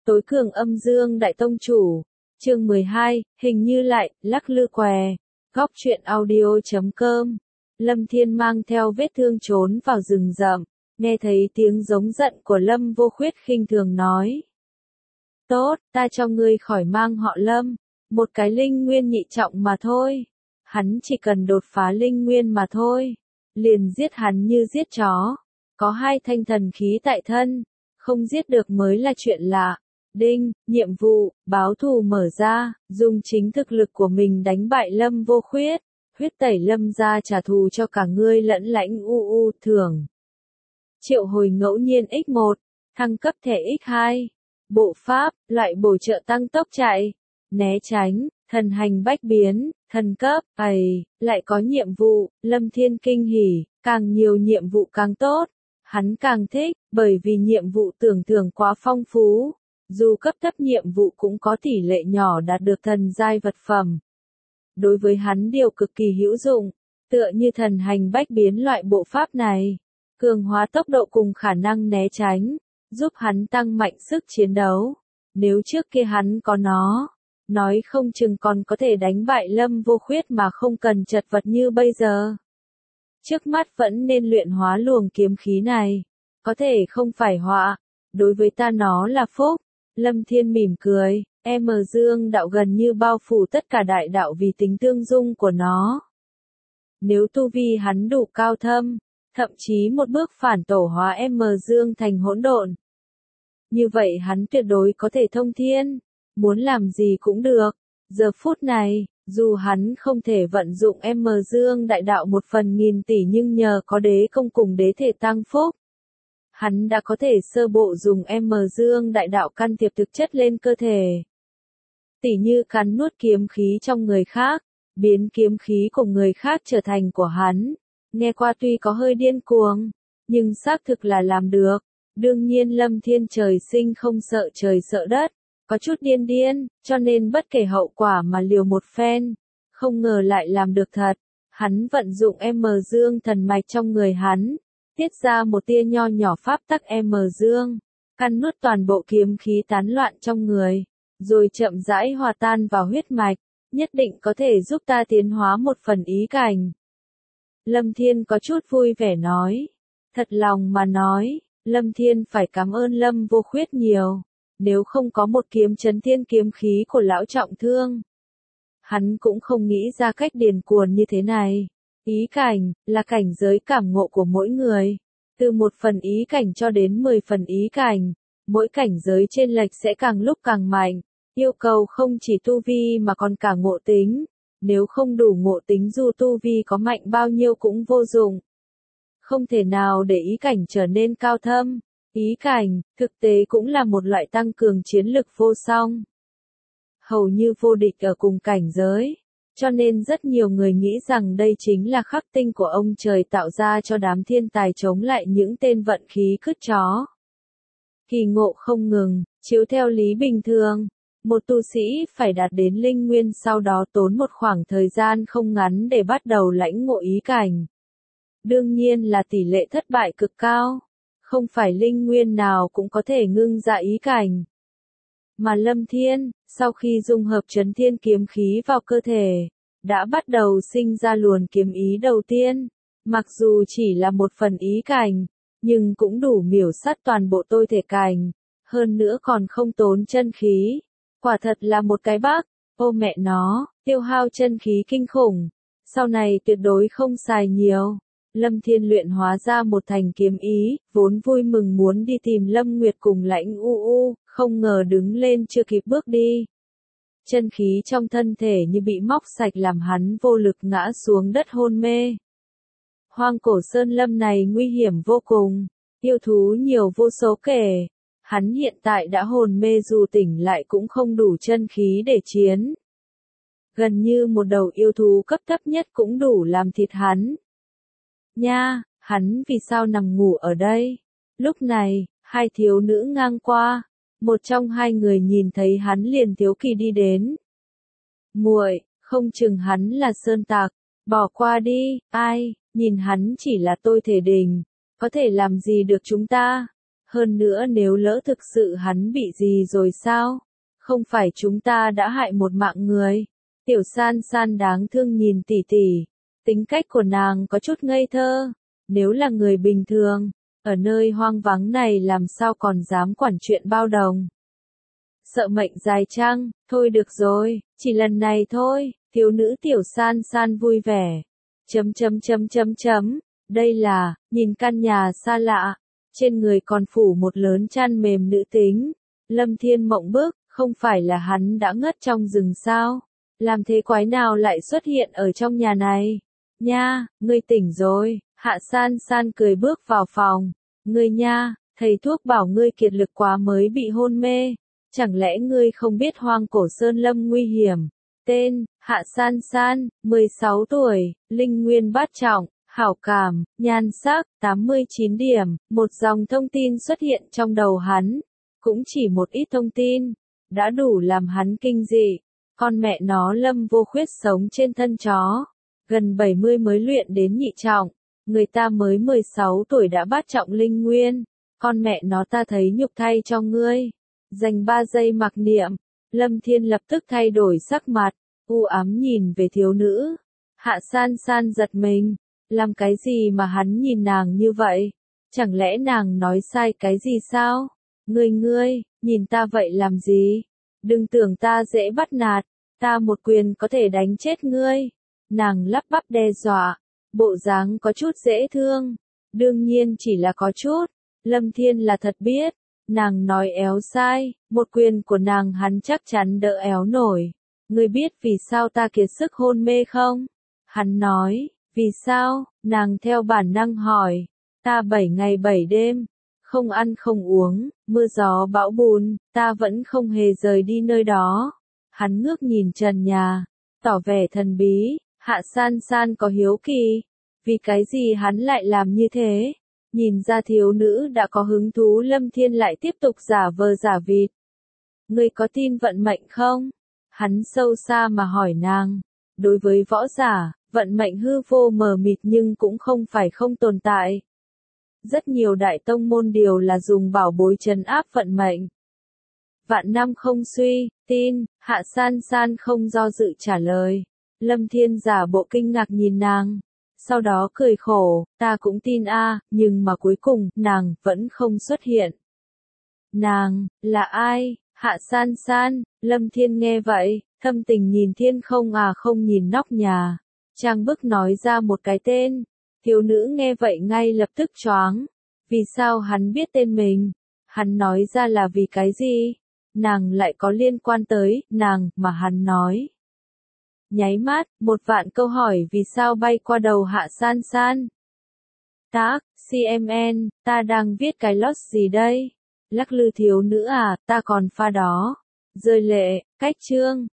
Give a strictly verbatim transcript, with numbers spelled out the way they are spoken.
Tối cường âm dương đại tông chủ. Chương mười hai, hình như lại, lắc lư què. Góc truyện audio chấm com. Lâm Thiên mang theo vết thương trốn vào rừng rậm, nghe thấy tiếng giống giận của Lâm Vô Khuyết khinh thường nói. Tốt, ta cho ngươi khỏi mang họ Lâm, một cái linh nguyên nhị trọng mà thôi. Hắn chỉ cần đột phá linh nguyên mà thôi, liền giết hắn như giết chó. Có hai thanh thần khí tại thân, không giết được mới là chuyện lạ. Đinh, nhiệm vụ, báo thù mở ra, dùng chính thực lực của mình đánh bại Lâm Vô Khuyết, huyết tẩy Lâm ra trả thù cho cả ngươi lẫn lãnh u u thưởng. Triệu hồi ngẫu nhiên x một, thăng cấp thẻ x hai, bộ pháp, loại bổ trợ tăng tốc chạy, né tránh, thần hành bách biến, thần cấp, ầy, lại có nhiệm vụ, Lâm Thiên kinh hỉ, càng nhiều nhiệm vụ càng tốt, hắn càng thích, bởi vì nhiệm vụ tưởng thưởng quá phong phú. Dù cấp thấp nhiệm vụ cũng có tỷ lệ nhỏ đạt được thần giai vật phẩm. Đối với hắn điều cực kỳ hữu dụng, tựa như thần hành bách biến loại bộ pháp này, cường hóa tốc độ cùng khả năng né tránh, giúp hắn tăng mạnh sức chiến đấu. Nếu trước kia hắn có nó, nói không chừng còn có thể đánh bại Lâm Vô Khuyết mà không cần chật vật như bây giờ. Trước mắt vẫn nên luyện hóa luồng kiếm khí này, có thể không phải họa, đối với ta nó là phúc. Lâm Thiên mỉm cười, em dương đạo gần như bao phủ tất cả đại đạo vì tính tương dung của nó. Nếu tu vi hắn đủ cao thâm, thậm chí một bước phản tổ hóa em dương thành hỗn độn. Như vậy hắn tuyệt đối có thể thông thiên, muốn làm gì cũng được. Giờ phút này, dù hắn không thể vận dụng em dương đại đạo một phần nghìn tỷ nhưng nhờ có đế công cùng đế thể tăng phúc. Hắn đã có thể sơ bộ dùng em dương đại đạo can thiệp thực chất lên cơ thể. Tỉ như cắn nuốt kiếm khí trong người khác, biến kiếm khí của người khác trở thành của hắn. Nghe qua tuy có hơi điên cuồng, nhưng xác thực là làm được. Đương nhiên Lâm Thiên trời sinh không sợ trời sợ đất, có chút điên điên, cho nên bất kể hậu quả mà liều một phen, không ngờ lại làm được thật. Hắn vận dụng em dương thần mạch trong người hắn, tiết ra một tia nho nhỏ pháp tắc em dương, căn nuốt toàn bộ kiếm khí tán loạn trong người, rồi chậm rãi hòa tan vào huyết mạch, nhất định có thể giúp ta tiến hóa một phần ý cảnh. Lâm Thiên có chút vui vẻ nói, thật lòng mà nói, Lâm Thiên phải cảm ơn Lâm Vô Khuyết nhiều, nếu không có một kiếm chấn thiên kiếm khí của lão trọng thương, hắn cũng không nghĩ ra cách điền cuồng như thế này. Ý cảnh, là cảnh giới cảm ngộ của mỗi người. Từ một phần ý cảnh cho đến mười phần ý cảnh, mỗi cảnh giới trên lệch sẽ càng lúc càng mạnh. Yêu cầu không chỉ tu vi mà còn cả ngộ tính. Nếu không đủ ngộ tính dù tu vi có mạnh bao nhiêu cũng vô dụng. Không thể nào để ý cảnh trở nên cao thâm. Ý cảnh, thực tế cũng là một loại tăng cường chiến lực vô song. Hầu như vô địch ở cùng cảnh giới. Cho nên rất nhiều người nghĩ rằng đây chính là khắc tinh của ông trời tạo ra cho đám thiên tài chống lại những tên vận khí cứt chó. Kỳ ngộ không ngừng, chiếu theo lý bình thường, một tu sĩ phải đạt đến linh nguyên sau đó tốn một khoảng thời gian không ngắn để bắt đầu lãnh ngộ ý cảnh. Đương nhiên là tỷ lệ thất bại cực cao, không phải linh nguyên nào cũng có thể ngưng ra ý cảnh. Mà Lâm Thiên, sau khi dung hợp chấn thiên kiếm khí vào cơ thể, đã bắt đầu sinh ra luồng kiếm ý đầu tiên. Mặc dù chỉ là một phần ý cảnh, nhưng cũng đủ miểu sát toàn bộ tôi thể cảnh. Hơn nữa còn không tốn chân khí. Quả thật là một cái bác, ô mẹ nó, tiêu hao chân khí kinh khủng. Sau này tuyệt đối không xài nhiều. Lâm Thiên luyện hóa ra một thành kiếm ý, vốn vui mừng muốn đi tìm Lâm Nguyệt cùng lãnh u u, không ngờ đứng lên chưa kịp bước đi. Chân khí trong thân thể như bị móc sạch làm hắn vô lực ngã xuống đất hôn mê. Hoang cổ sơn lâm này nguy hiểm vô cùng, yêu thú nhiều vô số kể. Hắn hiện tại đã hồn mê dù tỉnh lại cũng không đủ chân khí để chiến. Gần như một đầu yêu thú cấp thấp nhất cũng đủ làm thịt hắn. Nha, hắn vì sao nằm ngủ ở đây? Lúc này, hai thiếu nữ ngang qua, một trong hai người nhìn thấy hắn liền thiếu kỳ đi đến. Muội, không chừng hắn là sơn tặc, bỏ qua đi, ai, nhìn hắn chỉ là tôi thể đình, có thể làm gì được chúng ta? Hơn nữa nếu lỡ thực sự hắn bị gì rồi sao? Không phải chúng ta đã hại một mạng người. Tiểu san san đáng thương nhìn tỷ tỷ. Tính cách của nàng có chút ngây thơ. Nếu là người bình thường, ở nơi hoang vắng này làm sao còn dám quản chuyện bao đồng. Sợ mệnh dài chăng? Thôi được rồi, chỉ lần này thôi. Thiếu nữ tiểu san san vui vẻ. Chấm chấm chấm chấm chấm. Đây là, nhìn căn nhà xa lạ. Trên người còn phủ một lớn chăn mềm nữ tính. Lâm Thiên mộng bức, không phải là hắn đã ngất trong rừng sao? Làm thế quái nào lại xuất hiện ở trong nhà này? Nha, ngươi tỉnh rồi. Hạ san san cười bước vào phòng. Ngươi nha, thầy thuốc bảo ngươi kiệt lực quá mới bị hôn mê. Chẳng lẽ ngươi không biết hoang cổ sơn lâm nguy hiểm? Tên, Hạ san san, mười sáu tuổi, linh nguyên bát trọng, hảo cảm, nhan sắc, tám mươi chín điểm. Một dòng thông tin xuất hiện trong đầu hắn. Cũng chỉ một ít thông tin, đã đủ làm hắn kinh dị. Con mẹ nó Lâm Vô Khuyết sống trên thân chó. Gần bảy mươi mới luyện đến nhị trọng. Người ta mới mười sáu tuổi đã bát trọng linh nguyên. Con mẹ nó ta thấy nhục thay cho ngươi. Dành ba giây mặc niệm. Lâm Thiên lập tức thay đổi sắc mặt. U ám nhìn về thiếu nữ. Hạ san san giật mình. Làm cái gì mà hắn nhìn nàng như vậy? Chẳng lẽ nàng nói sai cái gì sao? Ngươi ngươi, nhìn ta vậy làm gì? Đừng tưởng ta dễ bắt nạt. Ta một quyền có thể đánh chết ngươi. Nàng lắp bắp đe dọa. Bộ dáng có chút dễ thương. Đương nhiên chỉ là có chút. Lâm Thiên là thật biết. Nàng nói éo sai. Một quyền của nàng hắn chắc chắn đỡ éo nổi. Ngươi biết vì sao ta kiệt sức hôn mê không? Hắn nói. Vì sao? Nàng theo bản năng hỏi. Ta bảy ngày bảy đêm. Không ăn không uống. Mưa gió bão bùn. Ta vẫn không hề rời đi nơi đó. Hắn ngước nhìn trần nhà. Tỏ vẻ thần bí. Hạ san san có hiếu kỳ. Vì cái gì hắn lại làm như thế? Nhìn ra thiếu nữ đã có hứng thú, Lâm Thiên lại tiếp tục giả vờ giả vịt. Ngươi có tin vận mệnh không? Hắn sâu xa mà hỏi nàng. Đối với võ giả, vận mệnh hư vô mờ mịt nhưng cũng không phải không tồn tại. Rất nhiều đại tông môn đều là dùng bảo bối trấn áp vận mệnh. Vạn năm không suy, tin. Hạ san san không do dự trả lời. Lâm Thiên giả bộ kinh ngạc nhìn nàng. Sau đó cười khổ, ta cũng tin a, nhưng mà cuối cùng, nàng, vẫn không xuất hiện. Nàng, là ai? Hạ san san. Lâm Thiên nghe vậy, thâm tình nhìn thiên không à không nhìn nóc nhà. Trang bức nói ra một cái tên. Thiếu nữ nghe vậy ngay lập tức choáng. Vì sao hắn biết tên mình? Hắn nói ra là vì cái gì? Nàng lại có liên quan tới, nàng, mà hắn nói. Nháy mắt, một vạn câu hỏi vì sao bay qua đầu Hạ san san. Tác, xê em en, ta đang viết cái lót gì đây? Lắc lư thiếu nữ à, ta còn pha đó. Rơi lệ, cách chương.